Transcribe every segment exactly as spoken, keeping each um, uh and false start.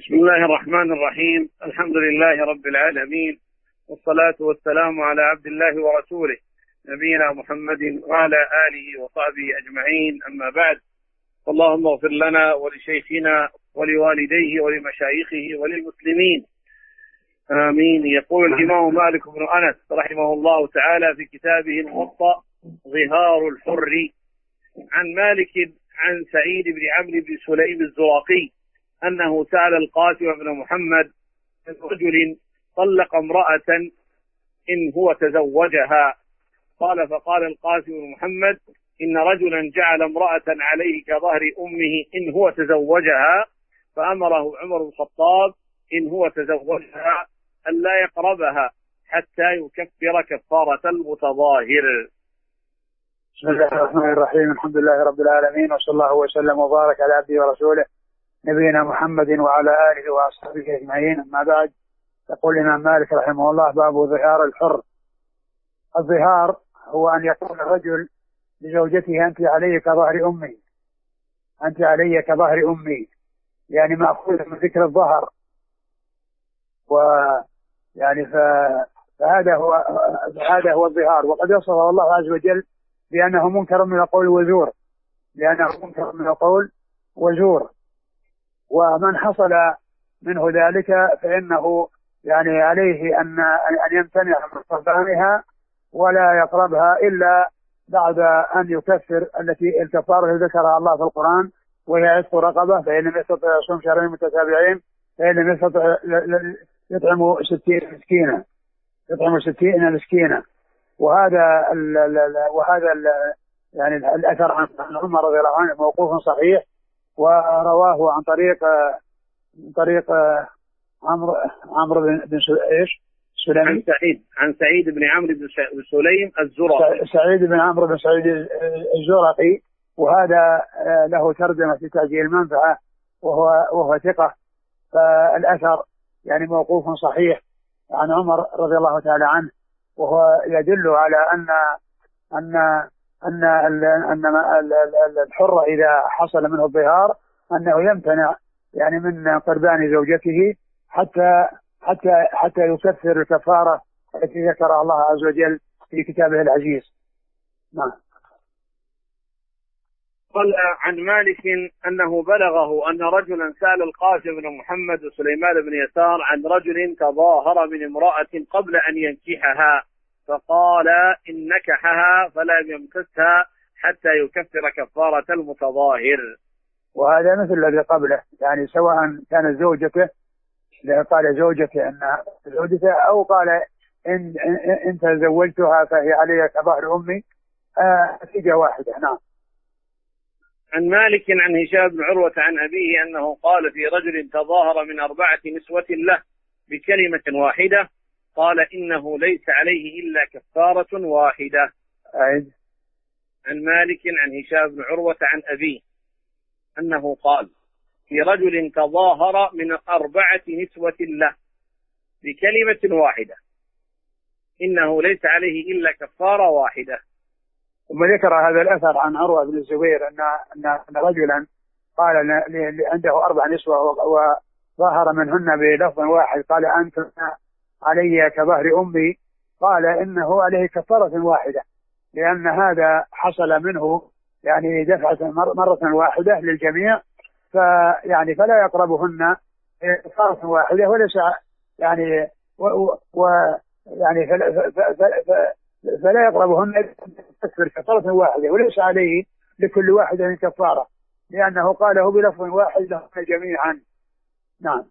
بسم الله الرحمن الرحيم. الحمد لله رب العالمين، والصلاة والسلام على عبد الله ورسوله نبينا محمد وعلى آله وصحبه أجمعين، أما بعد. اللهم اغفر لنا ولشيخنا ولوالديه ولمشايخه وللمسلمين، آمين. يقول الإمام مالك بن أنس رحمه الله تعالى في كتابه الموطأ ظهار الحر عن مالك عن سعيد بن عمرو بن سليم الزراقي أنه سأل القاسم بن محمد عن رجل طلق امرأة إن هو تزوجها، قال فقال القاسم بن محمد إن رجلا جعل امرأة عليه كظهر أمه إن هو تزوجها، فأمره عمر بن الخطاب إن هو تزوجها أن لا يقربها حتى يكفر كفارة المتظاهر. بسم الله الرحمن الرحيم. الحمد لله رب العالمين، وصلى الله وسلم وبارك على عبده ورسوله نبينا محمد وعلى آله وأصحابه أجمعين، أما بعد. يقول الإمام مالك رحمه الله: باب ظهار الحر. الظهار هو أن يقول الرجل لزوجته أنت علي كظهر أمي، أنت علي كظهر أمي، يعني مأخوذ من ذكر الظهر، ويعني فهذا هو هذا هو الظهار. وقد وصفه الله عز وجل بأنه منكر من القول وزور، لأنه منكر من القول وزور. ومن حصل منه ذلك فإنه يعني عليه أن أن يمتنع من قربانها ولا يقربها إلا بعد أن يكفر التي الكفارة التي ذكرها الله في القرآن، وهي عتق رقبة، فإن لم يستطع يصوم شهرين متتابعين، فإن لم يستطع يطعم ستين مسكينا يطعم ستين مسكينا. وهذا ال وهذا ال يعني الأثر عن عمر رضي الله عنه موقوف صحيح، ورواه عن طريق من طريق عمرو عمرو بن ايش سليم عن سعيد عن سعيد بن عمرو بن سليم الزرقي سعيد بن عمرو بن سعيد الزرقي، وهذا له ترجمة في تعجيل المنفعة، وهو وهو ثقة. فالأثر يعني موقوف صحيح عن عمر رضي الله تعالى عنه، وهو يدل على أن أن أن أن الحر إذا حصل منه الظهار أنه يمتنع يعني من قربان زوجته حتى حتى حتى يكفر الكفارة التي ذكرها الله عز وجل في كتابه العزيز. نعم. قال عن مالك أنه بلغه أن رجلا سأل القاسم بن محمد وسليمان بن يسار عن رجل تظاهر من امرأة قبل أن ينكحها، فقال إن نكحها فلا يمسسها حتى يكفر كفارة المتظاهر. وهذا مثل الذي قبله، يعني سواء كانت زوجته قال زوجته أن زوجته أو قال إن أنت زوجتها فهي علي كظهر أمي، نتيجة واحدة. نعم. عن مالك عن هشام بن عروة عن أبيه أنه قال في رجل تظاهر من أربعة نسوة له بكلمة واحدة، قال إنه ليس عليه إلا كفارة واحدة. أعيد. عن مالك عن هشام بن عروة عن أبيه أنه قال في رجل تظاهر من أربعة نسوة له بكلمة واحدة، إنه ليس عليه إلا كفارة واحدة. ثم ذكر هذا الأثر عن عروة بن الزبير أن أن رجلا قال عنده أربع نسوة وظاهر منهن بلفظ واحد، قال أنت علي كظهر أمي، قال إنه عليه كفارة واحدة، لأن هذا حصل منه يعني دفعة مرة واحدة للجميع، فيعني فلا يقربهن كفارة واحدة، وليس يعني و, و يعني فلا, فلا, فلا يقربهن تكفر كفارة واحدة، وليس عليه لكل واحدة كفارة، لأنه قاله بلفظ واحد لهم جميعا. نعم.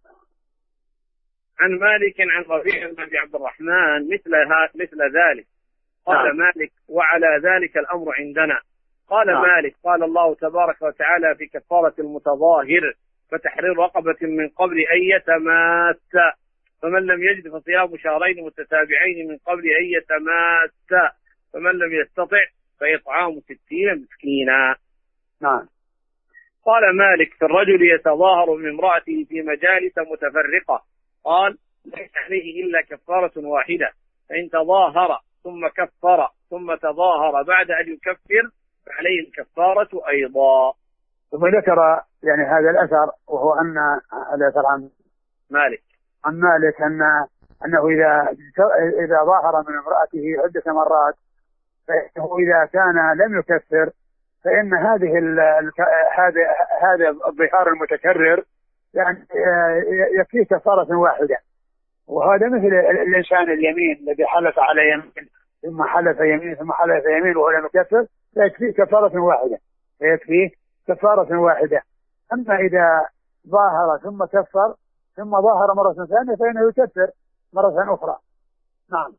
عن مالك عن ربيع بن عبد الرحمن مثل مثل ذلك، قال نعم. مالك وعلى ذلك الأمر عندنا. قال نعم. مالك قال الله تبارك وتعالى في كفارة المتظاهر فتحرير رقبة من قبل أن يتماس، فمن لم يجد فصيام شهرين متتابعين من قبل أن يتماس، فمن لم يستطع فإطعام ستين مسكينا. نعم. قال مالك في الرجل يتظاهر من امرأته في مجالس متفرقة، قال ليس عليه إلا كفارة واحدة، فإن تظاهر ثم كفر ثم تظاهر بعد أن يكفر فعليه الكفارة أيضا. ثم ذكر يعني هذا الأثر، وهو أن الأثر عن مالك عن مالك أن أنه إذا إذا ظاهر من امرأته عدة مرات فإنه إذا كان لم يكفر فإن هذه هذا هذا الظهار المتكرر يعني يكفيه كفارة واحدة. وهذا مثل الإنسان اليمين الذي حلف على يمين ثم حلف يمين ثم حلف يمين وهو لم يكفر فيكفيه كفارة واحدة فيكفيه كفارة واحدة. أما إذا ظاهر ثم كفر ثم ظاهر مرة ثانية فإنه يكفر مرة أخرى. نعم.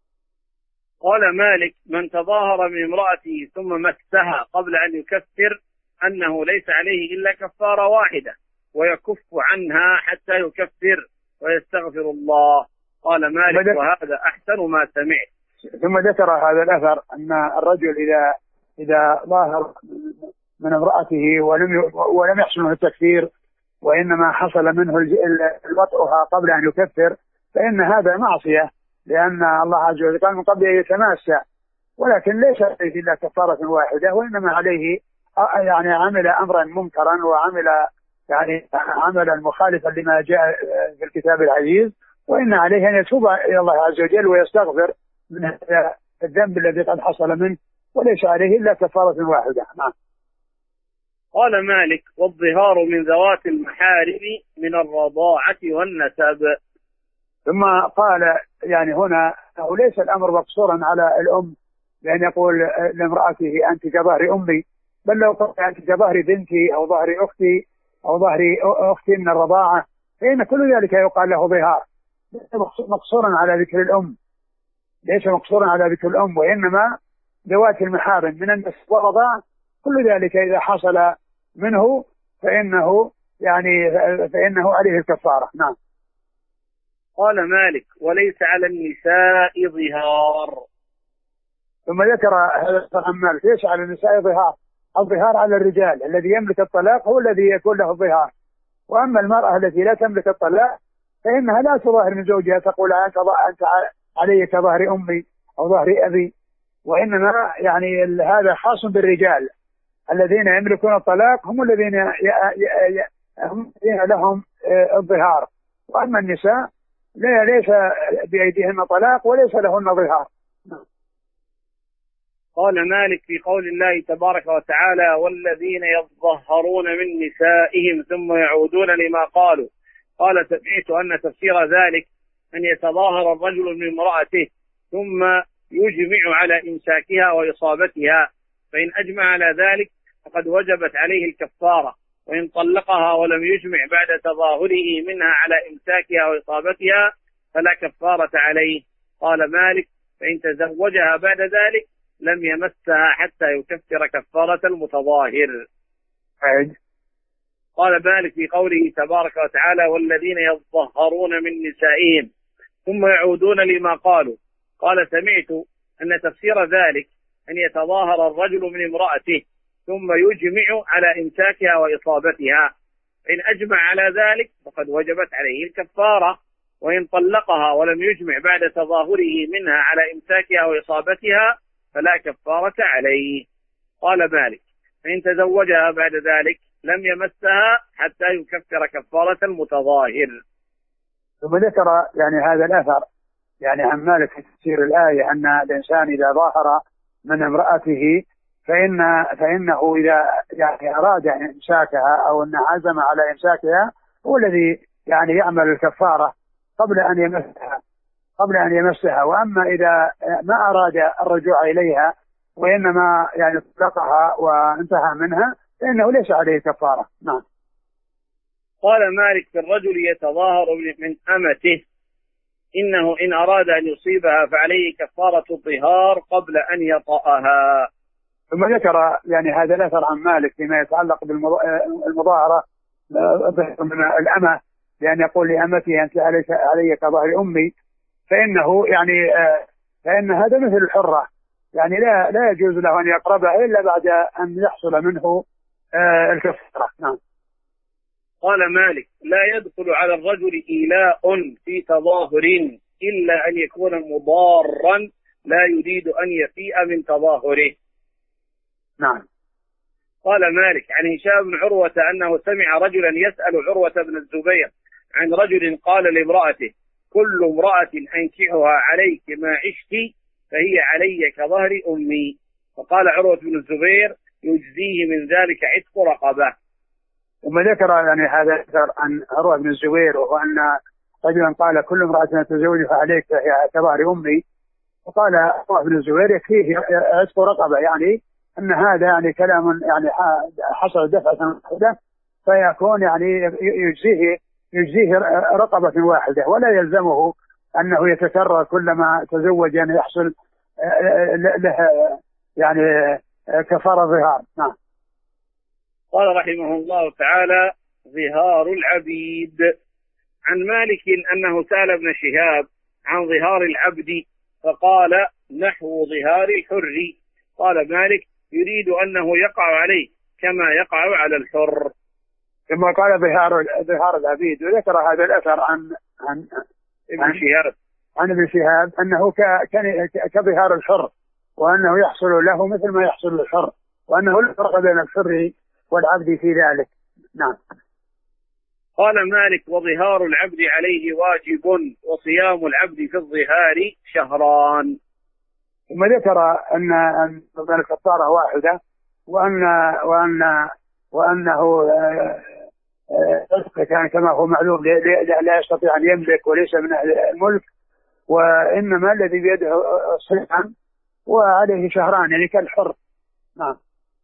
قال مالك: من تظاهر من امرأته ثم مسها قبل أن يكفر أنه ليس عليه إلا كفارة واحدة ويكف عنها حتى يكفر ويستغفر الله. قال مالك: وهذا أحسن ما سمعت. ثم ذكر هذا الأثر أن الرجل إذا إذا ظاهر من امرأته ولم ولم يحصل منه التكفير وإنما حصل منه وطئها قبل أن يكفر فإن هذا معصية، لأن الله عز وجل قال من قبل أن يتماسى، ولكن ليس عليه إلا كفارة واحدة، وإنما عليه يعني عمل أمرا منكرا وعمل يعني عملا مخالفا لما جاء في الكتاب العزيز، وإن عليه أن يتوب إلى الله عز وجل ويستغفر من هذا الذنب الذي قد حصل منه، وليس عليه إلا كفارة واحدة. نعم. قال مالك: والظهار من ذوات المحارم من الرضاعة والنسب. ثم قال يعني هنا أنه ليس الأمر مقصورا على الأم لأن يقول لامرأته أنت كظهر أمي، بل لو قلت أنت كظهر بنتي أو ظهر أختي أو ظهر أختي من الرضاعة فإن كل ذلك يقال له ظهار، ليس مقصورا على ذكر الأم، ليس مقصورا على ذكر الأم، وإنما ذوات المحارم من النسب والرضاعة كل ذلك إذا حصل منه فإنه يعني فإنه عليه الكفارة. نعم. قال مالك: وليس على النساء ظهار. ثم ذكر هذا عن مالك: ليس على النساء ظهار، الظهار على الرجال، الذي يملك الطلاق هو الذي يكون له الظهار، وأما المرأة التي لا تملك الطلاق فإنها لا تظاهر من زوجها تقول أنت أنت علي كظهر أمي أو ظهر أبي، وإنما يعني هذا خاص بالرجال الذين يملكون الطلاق، هم الذين ي... ي... ي... هم الذين لهم الظهار، وأما النساء ليس بأيديهن طلاق وليس لهن ظهار. قال مالك: في قول الله تبارك وتعالى: والذين يظهرون من نسائهم ثم يعودون لما قالوا. قال: سمعت أن تفسير ذلك أن يتظاهر الرجل من امرأته ثم يجمع على إمساكها وإصابتها، فإن أجمع على ذلك فقد وجبت عليه الكفارة، وإن طلقها ولم يجمع بعد تظاهره منها على إمساكها وإصابتها فلا كفارة عليه. قال مالك: فإن تزوجها بعد ذلك لم يمسها حتى يكفر كفارة المتظاهر. قال مالك: في قوله تبارك وتعالى: والذين يظهرون من نسائهم ثم يعودون لما قالوا. قال: سمعت أن تفسير ذلك أن يتظاهر الرجل من امرأته ثم يجمع على إمساكها وإصابتها، إن أجمع على ذلك فقد وجبت عليه الكفارة، وإن طلقها ولم يجمع بعد تظاهره منها على إمساكها وإصابتها فلا كفارة عليه. قال مالك: فإن تزوجها بعد ذلك لم يمسها حتى يكفر كفارة المتظاهر. ثم ذكر يعني هذا الأثر يعني عن مالك في تفسير الآية أن الإنسان إذا ظاهر من امرأته فإن فإنه إذا يعني أراد يعني إمساكها أو أن عزم على إمساكها هو الذي يعني يعمل الكفارة قبل أن يمسها قبل أن يمسها وأما إذا ما أراد الرجوع إليها وإنما يعني طلقها وانتهى منها فإنه ليس عليه كفارة. نعم. قال مالك: في الرجل يتظاهر من أمته إنه إن أراد أن يصيبها فعليه كفارة الظهار قبل أن يطأها. ثم ذكر يعني هذا الأثر عن مالك فيما يتعلق بالمظاهرة من الأمة، لأن يقول لأمتي أنت علي كظهر أمي، فإنه يعني فإن هذا مثل الحرة، يعني لا لا يجوز له أن يقربها إلا بعد أن يحصل منه الكفارة. نعم. قال مالك: لا يدخل على الرجل إيلاء في تظاهر إلا أن يكون مضارا لا يريد أن يفيء من تظاهره. نعم. قال مالك عن هشام بن عروة أنه سمع رجلا يسأل عروة بن الزبير عن رجل قال لامرأته: كل امرأة أنكحها عليك ما عشت فهي علي كظهر أمي. فقال عروة بن الزبير: يجزيه من ذلك عتق رقبة. ثم ذكر يعني هذا الأثر عن عروة بن الزبير وأن رجلا قال: كل امرأة تزوجها عليك فهي كظهر أمي. وقال عروة بن الزبير: يكفيه عتق رقبة، يعني أن هذا يعني كلام يعني حصل دفعة واحدة فيكون يعني يجزيه يجزيه رقبة واحدة، ولا يلزمه أنه يتكرر كلما تزوج يعني يحصل له يعني كفارة ظهار. نعم. قال رحمه الله تعالى: ظهار العبيد. عن مالك أنه سأل ابن شهاب عن ظهار العبد فقال: نحو ظهار الحر. قال مالك: يريد أنه يقع عليه كما يقع على الحر. ثم قال: ظهار ظهار العبيد. وذكر هذا الأثر عن عن ابن شهاب عن ابن شهاب أنه كظهار الحر، وأنه يحصل له مثل ما يحصل للحر، وأنه لا فرق بين الحر والعبد في ذلك. نعم. قال مالك: وظهار العبد عليه واجب، وصيام العبد في الظهار شهران. ثم ذكر أن أن الكفارة واحدة، وأن وأن وأنه كان كما هو معلوم لا يستطيع أن يملك وليس من أهل الملك، وإنما الذي بيده صيام وعليه شهران يعني كالحر. نعم.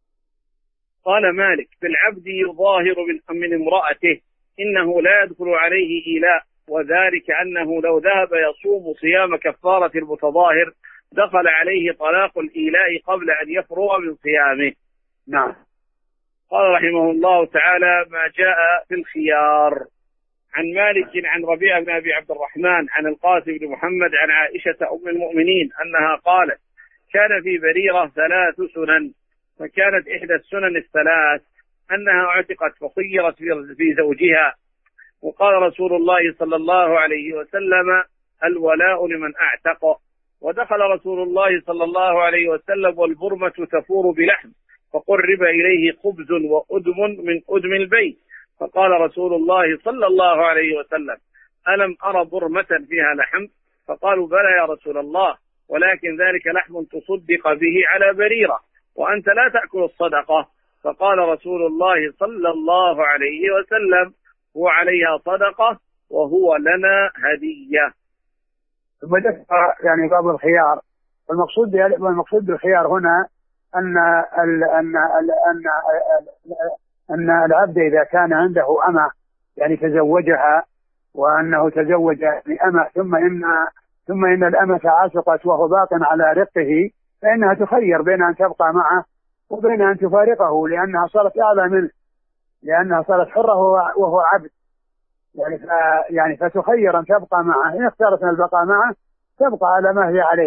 قال مالك: في العبد يظاهر من, من امرأته إنه لا يدخل عليه إيلاء، وذلك أنه لو ذهب يصوم صيام كفارة المتظاهر دخل عليه طلاق الإيلاء قبل أن يفرغ من صيامه. نعم. قال رحمه الله تعالى: ما جاء في الخيار. عن مالك عن ربيعة بن أبي عبد الرحمن عن القاسم بن محمد عن عائشة أم المؤمنين أنها قالت: كان في بريرة ثلاث سنن، فكانت إحدى السنن الثلاث أنها اعتقت فخيرت في زوجها. وقال رسول الله صلى الله عليه وسلم: الولاء لمن أعتق. ودخل رسول الله صلى الله عليه وسلم والبرمة تفور بلحم، فقرب إليه خبز وأدم من أدم البيت، فقال رسول الله صلى الله عليه وسلم: ألم أرى برمة فيها لحم؟ فقالوا: بلى يا رسول الله، ولكن ذلك لحم تصدق به على بريرة، وأنت لا تأكل الصدقة. فقال رسول الله صلى الله عليه وسلم: هو عليها صدقة وهو لنا هدية. ثم ذكر يعني باب الخيار. والمقصود والمقصود بالخيار هنا أن ال أن ال أن أن العبد إذا كان عنده أمة يعني تزوجها، وأنه تزوج يعني أمة ثم إن ثم إن الأمة عاشقت وهو باق على رقه، فإنها تخير بين أن تبقى معه وبين أن تفارقه، لأنها صارت أعلى منه، لأنها صارت حرة وهو عبد، يعني ف يعني فتخير أن تبقى معه. إن اختارت البقاء معه تبقى على ما هي عليه،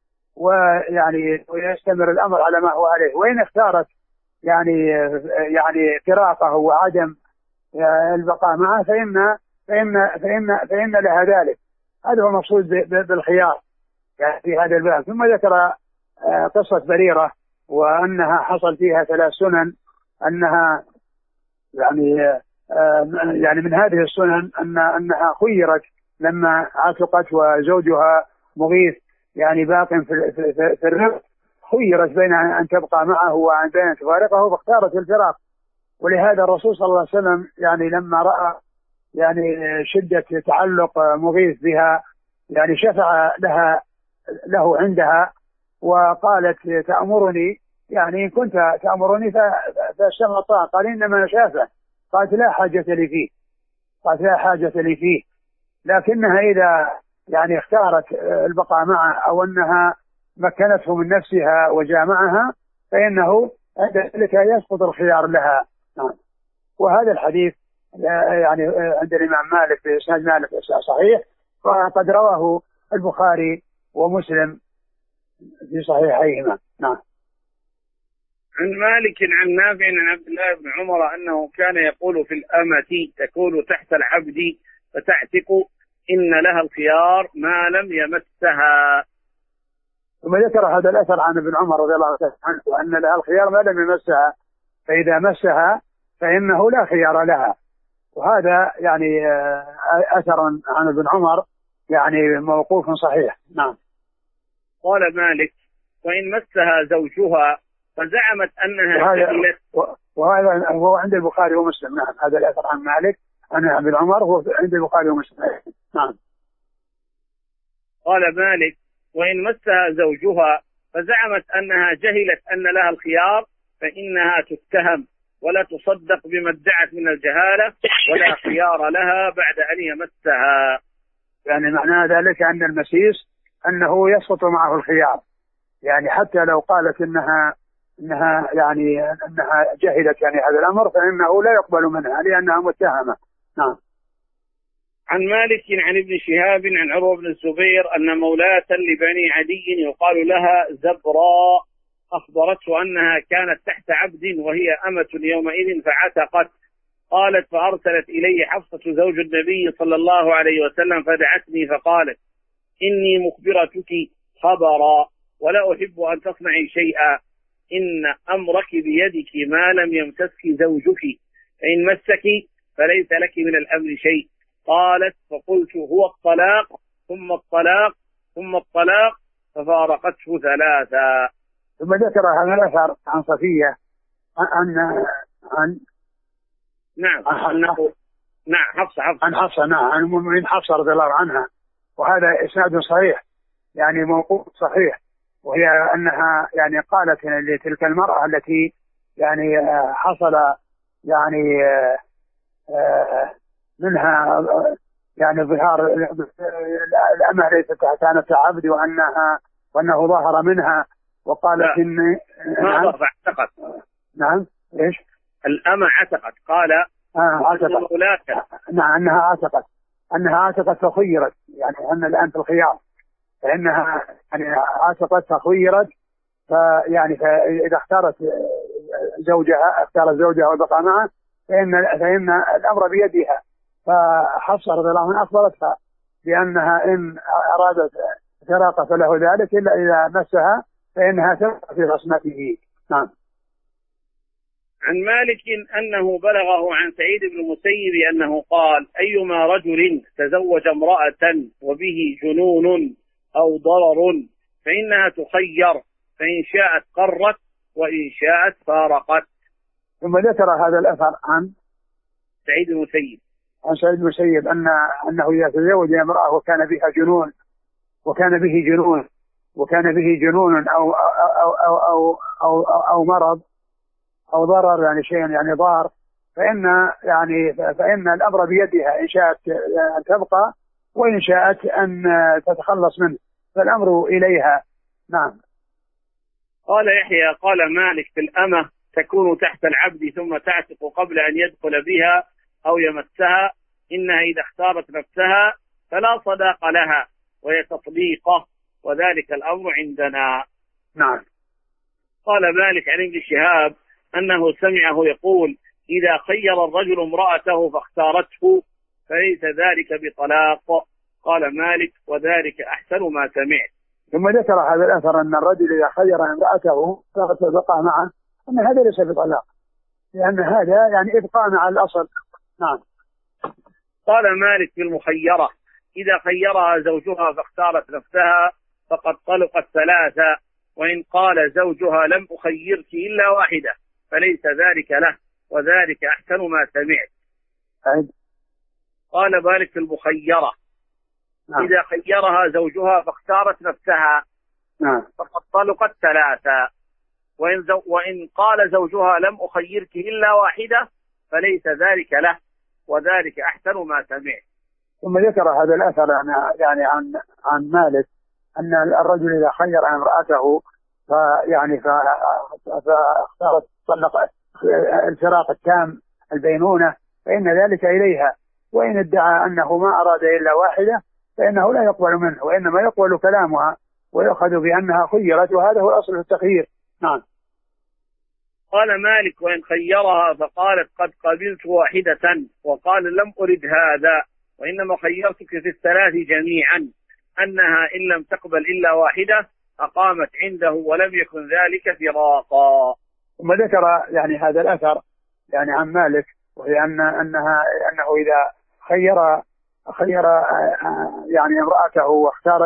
ويعني ويستمر الأمر على ما هو عليه. وإن اختارت يعني يعني فراقه وعدم البقاء معه فإن فإن فإن فإن لها ذلك. هذا هو المقصود بالخيار يعني في هذا الباب. ثم ذكر قصة بريرة وأنها حصل فيها ثلاث سنن، أنها يعني يعني من هذه السنن أن أنها خيرت لما عتقت وزوجها مغيث يعني باق في في, في الرق، خيرت بين أن تبقى معه وأن بين أن تفارقه، فاختارت الفراق. ولهذا الرسول صلى الله عليه وسلم يعني لما رأى يعني شدة تعلق مغيث بها يعني شفع لها له عندها وقالت: تأمرني يعني إن كنت تأمرني فالسمع الطاعة. قال: إنما شافع. قالت: لا حاجة لي فيه. قالت: لا حاجة لي فيه. لكنها إذا يعني اختارت البقاء معه أو أنها مكنته من نفسها وجامعها فإنه عند ذلك يسقط الخيار لها. نعم. وهذا الحديث يعني عند الإمام مالك في إسناد مالك صحيح، وقد رواه البخاري ومسلم في صحيحيهما. نعم. عن مالك عن نافع عن عبد الله بن عمر أنه كان يقول في الأمة تكون تحت العبد فتعتق إن لها الخيار ما لم يمسها. ثم ذكر هذا الأثر عن ابن عمر رضي الله عنه وأن لها الخيار ما لم يمسها، فإذا مسها فإنه لا خيار لها. وهذا يعني أثر عن ابن عمر يعني موقوف صحيح. نعم. قال مالك: وإن مسها زوجها فزعمت أنها وهذا, جهلت. وهذا هو عند البخاري ومسلم. نعم، هذا الأثر عن مالك عن ابن عمر هو عند البخاري ومسلم. نعم. قال مالك: وإن مسها زوجها فزعمت أنها جهلت أن لها الخيار فإنها تتهم ولا تصدق بما ادعت من الجهالة ولا خيار لها بعد أن يمسها. يعني معنى ذلك أن المسيس أنه يسقط معه الخيار، يعني حتى لو قالت إنها إنها يعني أنها جهلت يعني هذا الأمر فإنه لا يقبل منها لأنها متهمة. نعم. عن مالك عن ابن شهاب عن عروة بن الزبير أن مولاة لبني عدي يقال لها زبراء أخبرته أنها كانت تحت عبد وهي أمة يومئذ فعتقت. قالت: فأرسلت إلي حفصة زوج النبي صلى الله عليه وسلم فدعتني فقالت: إني مخبرتك خبرا ولا أحب أن تصنعي شيئا، إن أمرك بيدك ما لم يمسسك زوجك، فإن مسك فليس لك من الأمر شيء. قالت: فقلت: هو الطلاق ثم الطلاق ثم الطلاق، ففارقته ثلاثا. ثم ذكر هذا الأثر عن صفية عن عن نعم عن نعم حفصة حفصة عن حفصة نعم عن المؤمنين حفصة رضي الله عنها، وهذا إسناد صحيح يعني موقوف صحيح، وهي أنها يعني قالت لتلك المرأة التي يعني حصل يعني منها يعني ظهار الأمة ليست كانت عبد وأنها وأنه ظهر منها، وقالت إن نعم اعتقد نعم إيش الأمة عتقت. قال آه عتقت نعم أنها عتقت أنها عتقت فخيرت، يعني أن الآن في الخيار، فإنها يعني عتقت فخيرت، فيعني فإذا اختارت زوجها اختارت زوجها وبقى معه فإن فإن الأمر بيدها. فحفصة رضي الله عنها أخبرتها بأنها إن أرادت فراق فله ذلك إلا إذا مسها فإنها تبقى في عصمته. نعم. عن مالك أنه بلغه عن سعيد بن المسيب أنه قال: أيما رجل تزوج امرأة وبه جنون أو ضرر فإنها تخير، فإن شاءت قرت وإن شاءت فارقت. ثم ذكر هذا الأثر عن سعيد بن المسيب عن سعيد بن المسيب أن أنه إذا تزوج امرأة وكان بها جنون وكان به جنون وكان به جنون أو أو أو أو أو, أو, أو مرض أو ضرر، يعني شيء يعني ضار، فإن يعني فإن الأمر بيدها إن شاءت أن تبقى وإن شاءت أن تتخلص منه، فالأمر إليها. نعم. قال يحيى: قال مالك: في الأمة تكون تحت العبد ثم تعتق قبل أن يدخل بها أو يمسها، إنها إذا اختارت نفسها فلا صداق لها وهي تطليقه، وذلك الأمر عندنا. نعم. قال مالك عن ابن شهاب أنه سمعه يقول: إذا خير الرجل امرأته فاختارته فليس ذلك بطلاق. قال مالك: وذلك أحسن ما سمعت. ثم ذكر هذا الأثر أن الرجل إذا خير امرأته فبقى معه أن هذا ليس بطلاق، لأن هذا يعني إبقاء على الأصل. نعم. قال مالك في المخيرة: إذا خيرها زوجها فاختارت نفسها فقد طلقت ثلاثة، وإن قال زوجها لم أخيرك إلا واحدة فليس ذلك له، وذلك أحسن ما سمعت. أي. قال مالك في المخيرة: نعم. إذا خيرها زوجها فاختارت نفسها نعم. فقد طلقت ثلاثة، وإن, زو وإن قال زوجها لم أخيرك إلا واحدة فليس ذلك له، وذلك أحسن ما سمعت. ثم ذكر هذا الأثر يعني عن عن مالك أن الرجل إذا خير امرأته فيعني فاختارت طلق الفراق التام البينونة فإن ذلك إليها، وإن ادعى أنه ما أراد إلا واحدة فإنه لا يقبل منه، وإنما يقبل كلامها ويأخذ بأنها خيرت، وهذا هو أصل التخيير. نعم. قال مالك: وإن خيرها فقالت قد قبلت واحدة وقال لم أرد هذا وإنما خيرتك في الثلاث جميعا، أنها إن لم تقبل إلا واحدة أقامت عنده ولم يكن ذلك فراقا. ثم ذكر يعني هذا الأثر يعني عن مالك، وهي أن أنها أنه إذا خير خير يعني امرأته واختار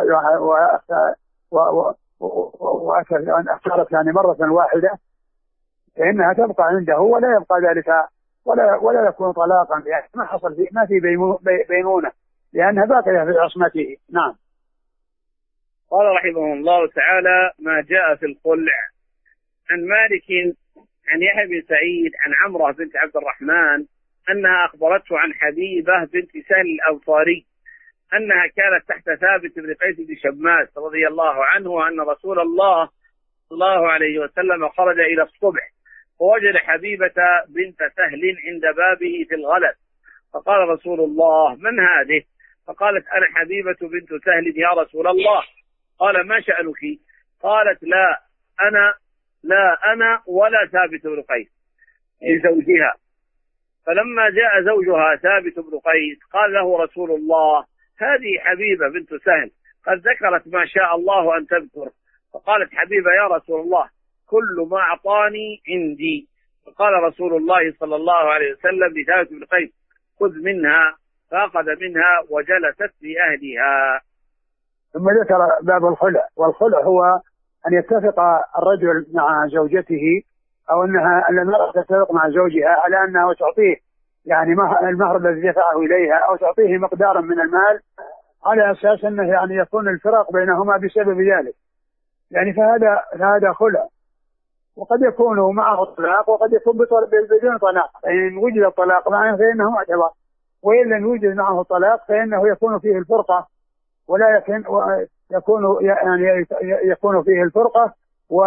واختارت يعني مرة واحدة فإنها تبقى عنده ولا يبقى ذلك ولا ولا يكون طلاقا، يعني ما حصل فيه ما في بينونة لأنها باقية في عصمته. نعم. قال رحمه الله تعالى: ما جاء في الخلع. عن مالك عن يحيى بن سعيد عن عمرة بنت عبد الرحمن أنها أخبرته عن حبيبة بنت سهل الأنصاري أنها كانت تحت ثابت بن قيس بن شماس رضي الله عنه، وأن رسول الله صلى الله عليه وسلم خرج إلى الصبح فوجد حبيبة بنت سهل عند بابه في الغلس، فقال رسول الله: من هذه؟ فقالت: أنا حبيبة بنت سهل يا رسول الله. قال: ما شأنك؟ قالت: لا أنا لا أنا ولا ثابت بن قيس لزوجها. فلما جاء زوجها ثابت بن قيس قال له رسول الله: هذه حبيبة بنت سهل قد ذكرت ما شاء الله أن تذكر. فقالت حبيبة: يا رسول الله كل ما أعطاني عندي. فقال رسول الله صلى الله عليه وسلم لثابت بن قيس: خذ منها. فأخذ منها وجلست لأهلها. ثم ذكر باب الخلع. والخلع هو أن يتفق الرجل مع زوجته أو أنها المرأة تتفق مع زوجها على أنها تعطيه يعني المهر الذي دفعه إليها أو تعطيه مقدارا من المال على أساس أنه يعني يكون الفراق بينهما بسبب ذلك، يعني فهذا هذا خلع. وقد يكون معه الطلاق وقد يكون بدون طلاق، فإن وجد الطلاق معه فإنه معتبر، وإن لم يوجد معه الطلاق فإنه يكون فيه الفرقة ولا يكون يكون يعني يكون فيه الفرقة و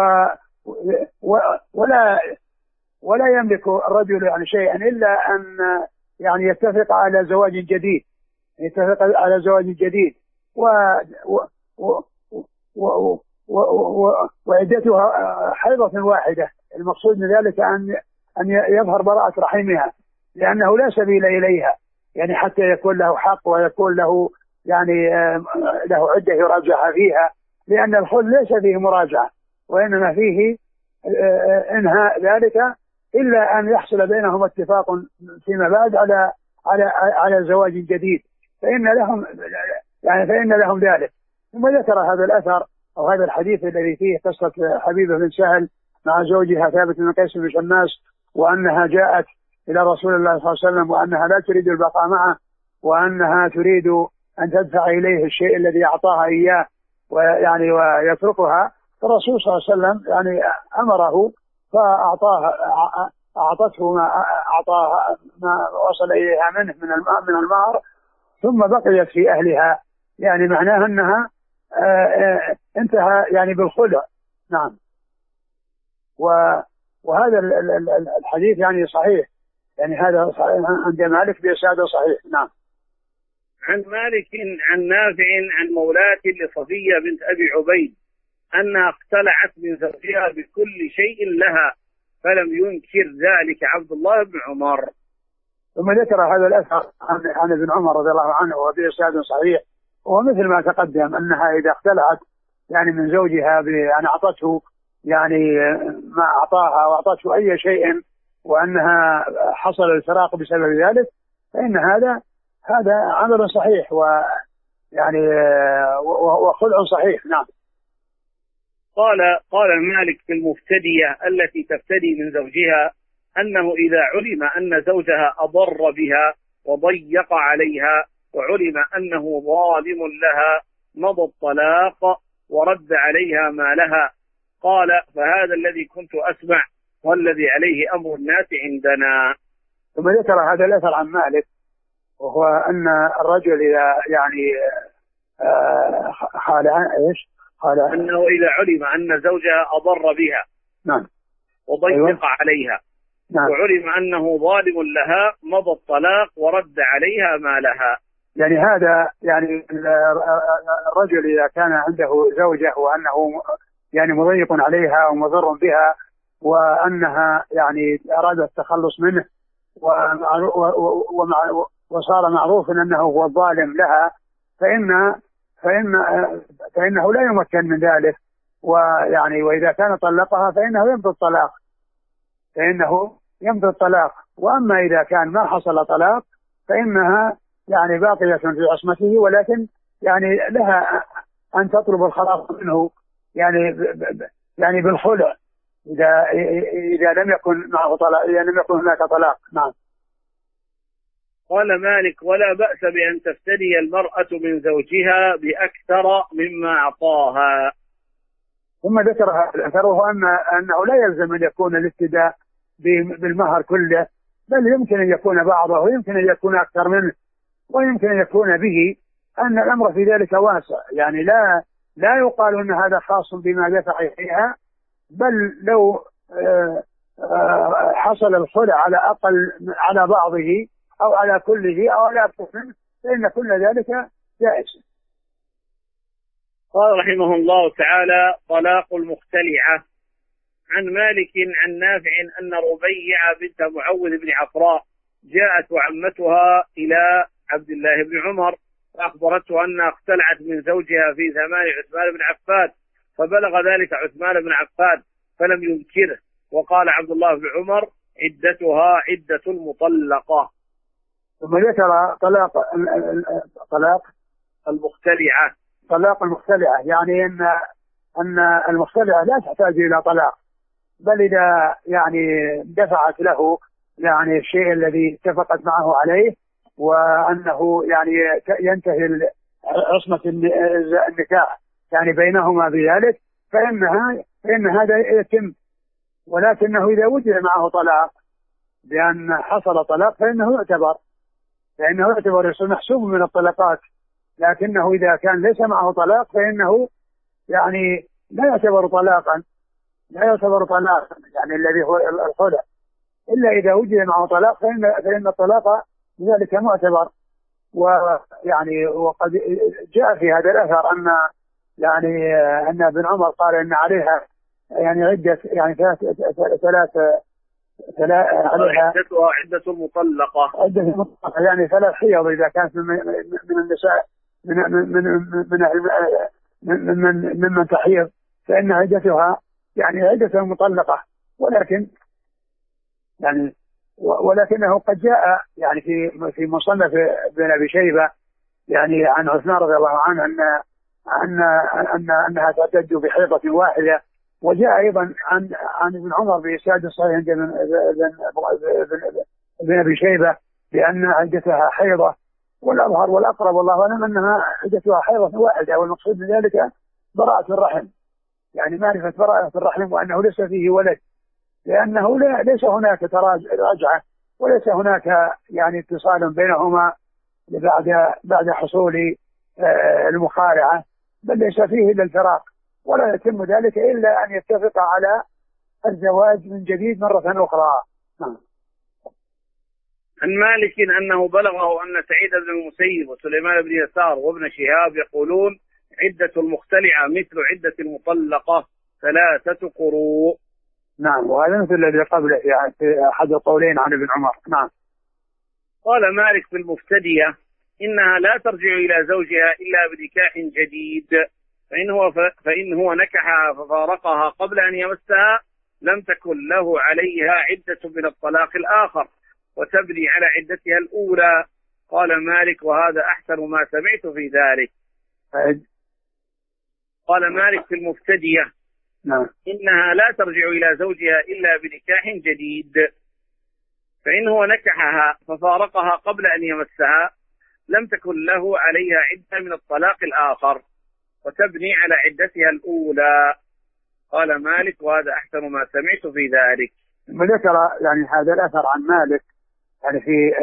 ولا ولا يملك الرجل يعني شيئا إلا أن يعني يتفق على زواج جديد يتفق على زواج جديد و و و وعدتها حيضة واحدة. المقصود من ذلك أن أن يظهر براءة رحمها، لأنه لا سبيل إليها يعني حتى يكون له حق ويكون له يعني له عدة يراجعها فيها، لأن الخلع ليس فيه مراجعة وإنما فيه انهاء ذلك، إلا أن يحصل بينهم اتفاق فيما بعد على على على زواج جديد فإن لهم يعني فإن لهم ذلك. ثم ذكر هذا الأثر أو هذا الحديث الذي فيه قصة حبيبة بن سهل مع زوجها ثابت بن قيس بن شماس، وأنها جاءت إلى رسول الله صلى الله عليه وسلم وأنها لا تريد البقاء معه، وأنها تريد أن تدفع إليه الشيء الذي أعطاها إياه ويعني ويتركها. فالرسول صلى الله عليه وسلم يعني أمره فأعطاها أعطته ما أعطاها ما وصل إليها منه من من المهر، ثم بقيت في أهلها، يعني معناها أنها انتهى يعني بالخلع. نعم. وهذا الحديث يعني صحيح، يعني هذا صحيح عند مالك بإسناد صحيح. نعم. عن مالك عن نافع عن مولاة لصفية بنت أبي عبيد أنها اقتلعت من زوجها بكل شيء لها فلم ينكر ذلك عبد الله بن عمر. ثم ذكر هذا الأثر عن ابن عمر رضي الله عنه وبإسناد صحيح، ومثل ما تقدم أنها إذا اقتلعت يعني من زوجها بأن أعطته يعني ما أعطاها وأعطته أي شيء وأنها حصل الفراق بسبب ذلك، فإن هذا هذا عمل صحيح ويعني وخلع صحيح. نعم. قال قال مالك في المفتدية التي تفتدي من زوجها أنه إذا علم أن زوجها أضر بها وضيق عليها وعلم أنه ظالم لها مضى الطلاق ورد عليها ما لها. قال: فهذا الذي كنت أسمع والذي عليه أمر الناس عندنا. ثم ذكر هذا الأثر عن مالك، وهو أن الرجل إذا يعني قال إيش قال أنه إذا علم أن زوجها أضر بها نعم وضيق أيوة. عليها نعم. وعلم أنه ظالم لها مضى الطلاق ورد عليها ما لها. يعني هذا يعني الرجل إذا كان عنده زوجة وأنه يعني مضيق عليها ومضر بها وأنها يعني أراد التخلص منه وصار معروف أنه هو الظالم لها، فإن فإن فإنه لا يمكن من ذلك، ويعني وإذا كان طلقها فإنه يمضي الطلاق فإنه يمضي الطلاق. وأما إذا كان ما حصل طلاق فإنها يعني باقية في عصمته، ولكن يعني لها أن تطلب الخلاص منه يعني يعني بالخلع إذا إذا لم يكن معه طلاق، إذا لم يكن هناك طلاق. نعم. قال مالك: ولا بأس بأن تفتدي المرأة من زوجها بأكثر مما أعطاها. ثم ذكر الأثر وهو أن أنه لا يلزم أن يكون الافتداء بالمهر كله، بل يمكن أن يكون بعضه، ويمكن أن يكون أكثر منه، ويمكن أن يكون به، أن الأمر في ذلك واسع. يعني لا لا يقال أن هذا خاص بما دفع إليها، بل لو حصل الخلع على أقل على بعضه أو على كله أو على أكثر منه فإن كل ذلك جائز. قال رحمه الله تعالى: طلاق المختلعة. عن مالك عن نافع أن ربيع بنت معوذ بن عفراء جاءت وعمتها إلى عبد الله بن عمر فأخبرته أنها اختلعت من زوجها في زمان عثمان بن عفان، فبلغ ذلك عثمان بن عفان فلم ينكره، وقال عبد الله بن عمر: عدتها عدة المطلقة. ثم ذكر طلاق طلاق المختلعة. طلاق المختلعة يعني أن أن المختلعة لا تحتاج إلى طلاق، بل إذا يعني دفعت له يعني الشيء الذي اتفقت معه عليه، وأنه يعني ينتهي عصمة النكاح يعني بينهما بذلك، فإنها فإن هذا يتم. ولكنه إذا وجد معه طلاق بأن حصل طلاق فإنه يعتبر فإنه يعتبر يصير محسوب من الطلقات. لكنه إذا كان ليس معه طلاق فإنه يعني لا يعتبر طلاقا لا يعتبر طلاقا يعني الذي هو الخلع، إلا إذا وجد معه طلاق فإن فإن الطلاق لذلك معتبر. ويعني وقد جاء في هذا الأثر أن يعني أن ابن عمر قال إن عليها يعني عدة يعني ثلاث ثلاث ثلاث عليها عدتها عدة المطلقة عدة المطلقة يعني ثلاث حيض إذا كانت من من النساء من من من من من من تحيض فإن عدتها يعني عدة المطلقة. ولكن يعني ولكنه قد جاء يعني في في مصنف ابن أبي شيبة يعني عن عثمان رضي الله عنه أن أن أن أنها تعتد بحيضة واحدة. وجاء أيضا عن عن ابن عمر بإسناد صحيح عند ابن أبي شيبة بأن عدتها حيضة. والأظهر والأقرب والله أعلم أنها عدتها حيضة واحدة، والمقصود من ذلك براءة الرحم، يعني معرفة براءة الرحم وأنه ليس فيه ولد، لأنه ليس هناك تراجعة وليس هناك يعني اتصال بينهما بعد بعد حصول المخالعة، بل ليس فيه إلا الفراق، ولا يتم ذلك إلا أن يتفق على الزواج من جديد مرة أخرى. نعم. عن مالك أنه بلغه أن سعيد بن المسيب وسليمان بن يسار وابن شهاب يقولون: عدة المختلعة مثل عدة المطلقة ثلاثة قروء. نعم. وهذا مثل الذي قبله يعني في أحد القولين عن ابن عمر. نعم. قال مالك في المفتدية: إنها لا ترجع إلى زوجها إلا بنكاح جديد، فإن هو, فإن هو نكحها ففارقها قبل أن يمسها لم تكن له عليها عدة من الطلاق الآخر، وتبني على عدتها الأولى. قال مالك: وهذا أحسن ما سمعت في ذلك. قال مالك في المفتدية: نعم. إنها لا ترجع إلى زوجها إلا بنكاح جديد، فإن هو نكحها ففارقها قبل أن يمسها لم تكن له عليها عدة من الطلاق الآخر، وتبني على عدتها الأولى. قال مالك: وهذا أحسن ما سمعت في ذلك. ثم ذكر يعني هذا الأثر عن مالك يعني في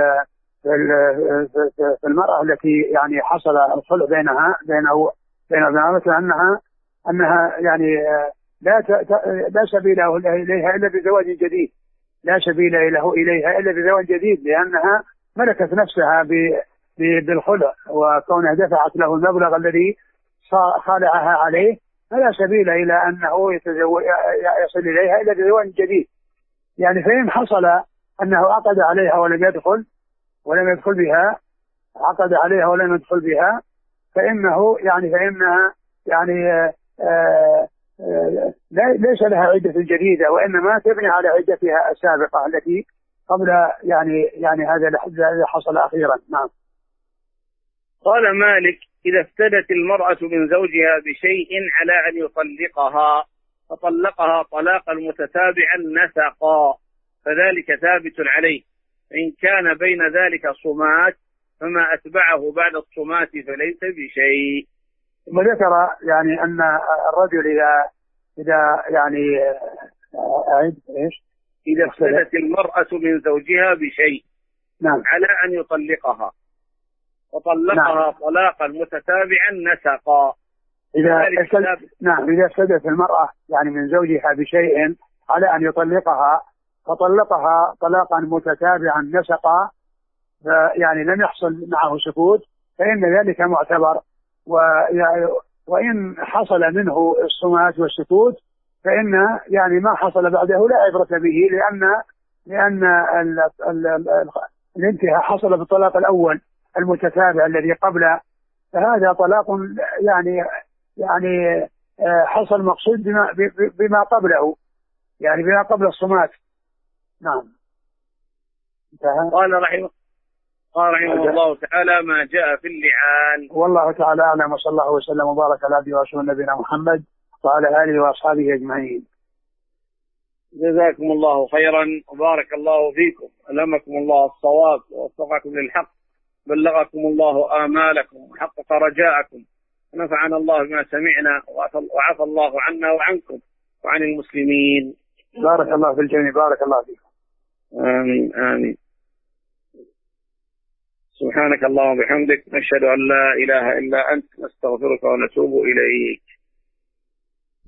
في المرأة التي يعني حصل الخلع بينها بينه بين ابنها أنها أنها يعني لا لا سبيل له إليها إلا بزواج جديد، لا سبيل له إليها إلا بزواج جديد، لأنها ملكت نفسها بالخلع، وكونها دفعت له المبلغ الذي خالعها عليه فلا سبيل إلى أنه يتزوج يصل إليها إلا بزواج جديد. يعني فإن حصل أنه عقد عليها ولم يدخل ولم يدخل بها عقد عليها ولم يدخل بها فإنه يعني فإنها يعني آآ ليس لها عدة جديدة، وإنما تبني على عدتها السابقة التي قبل يعني يعني هذا الذي حصل أخيرا. نعم. قال مالك: إذا افتدت المرأة من زوجها بشيء على أن يطلقها فطلقها طلاقا متتابعا نسقا فذلك ثابت عليه، فإن كان بين ذلك صمات فما أتبعه بعد الصمات فليس بشيء. وذكر يعني أن الرجل إذا إذا يعني أعيد إيش؟ إذا افتدت المرأة من زوجها بشيء نعم على أن يطلقها وطلقها نعم. طلاقا متتابعا نسقا. إذا افتدت نعم إذا افتدت المرأة يعني من زوجها بشيء على أن يطلقها فطلقها طلاقا متتابعا نسقا، يعني لم يحصل معه سكوت، فإن ذلك معتبر. وإن حصل منه الصمات والسكوت فإن يعني ما حصل بعده لا عبرة به، لأن لأن ال ال ال الانتهاء حصل بالطلاق الأول المتتابع الذي قبله، فهذا طلاق يعني يعني حصل مقصود بما بما قبله، يعني بما قبل الصمات. نعم. قال رحمه قال رحمه الله تعالى: ما جاء في اللعان. والله تعالى أعلم، وصلى الله وسلم وبارك على عبده ورسوله نبينا محمد وعلى آله وأصحابه أجمعين. جزاكم الله خيرا وبارك الله فيكم، ألهمكم الله الصواب ووفقكم للحق، بلغكم الله آمالكم وحقق رجاءكم، ونفعنا الله بما سمعنا وعفى الله عنا وعنكم وعن المسلمين. بارك الله في الجميع. بارك الله فيكم. آمين آمين. سبحانك اللهم وبحمدك، نشهد أن لا إله إلا أنت، نستغفرك ونتوب إليك.